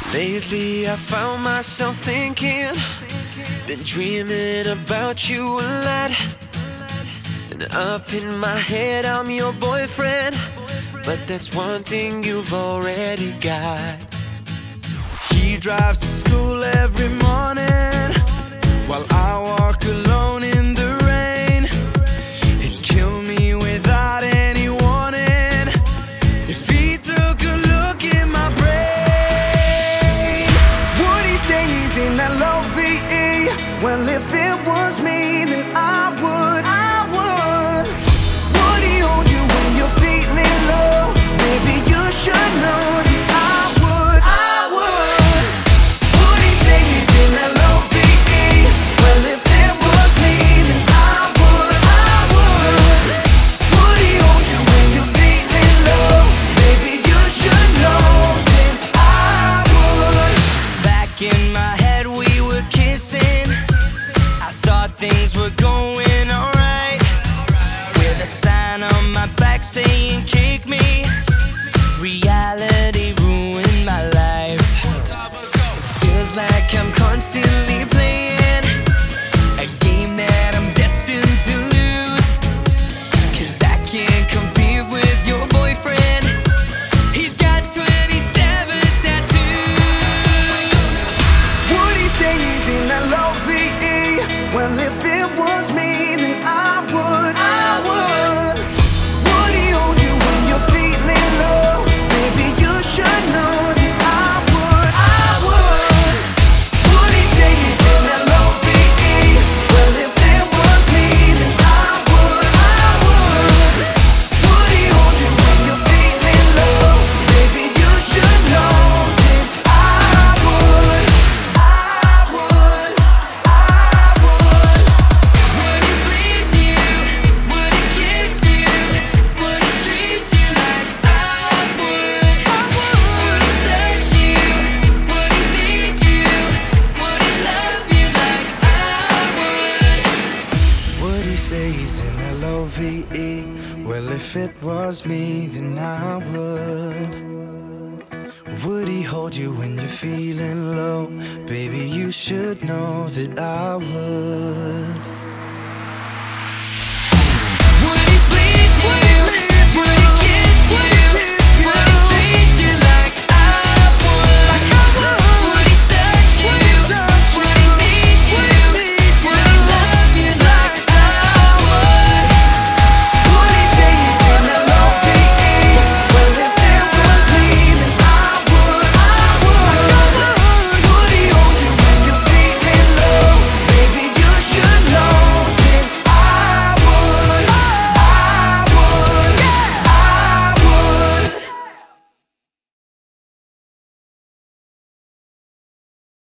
Lately I found myself thinking, been dreaming about you a lot. And up in my head I'm your boyfriend, but that's one thing you've already got. He drives to school every morning while I walk alone in the rain. He'd kill me without any warning if he took a look in my brain. Would he say he's in that love-VE? Well, if it was me, then I would. Would he hold you when you're feeling low? Maybe you should know that I would. Would he say he's in that love-VE? Well, if it was me, then I would. Would he hold you when you're feeling low? Maybe you should know that I would. Back in my head we were kissing, I thought things were going alright, with a sign on my back saying kick me. Reality ruined my life. It feels like I'm constantly playing a game that I'm destined to lose, 'cause I can't compete with your boyfriend. He's got 27 tattoos. Would he say he's in that love-VE? Well, if it was me, then I would. Would he hold you when you're feeling low? Maybe you should know that I would. Would he say he's in that love-VE? Well, if it was me, then I would. Would he hold you when you're feeling low? Maybe you should know that I would. Would he please you? Would he kiss you? Would he treat you like I would? Would he touch you? Would he need you? Would he love you like I would? Would he say he's in that love-VE? Well, if it was me, then I would. Would he hold you when you're feeling low? Baby, you should know that I would.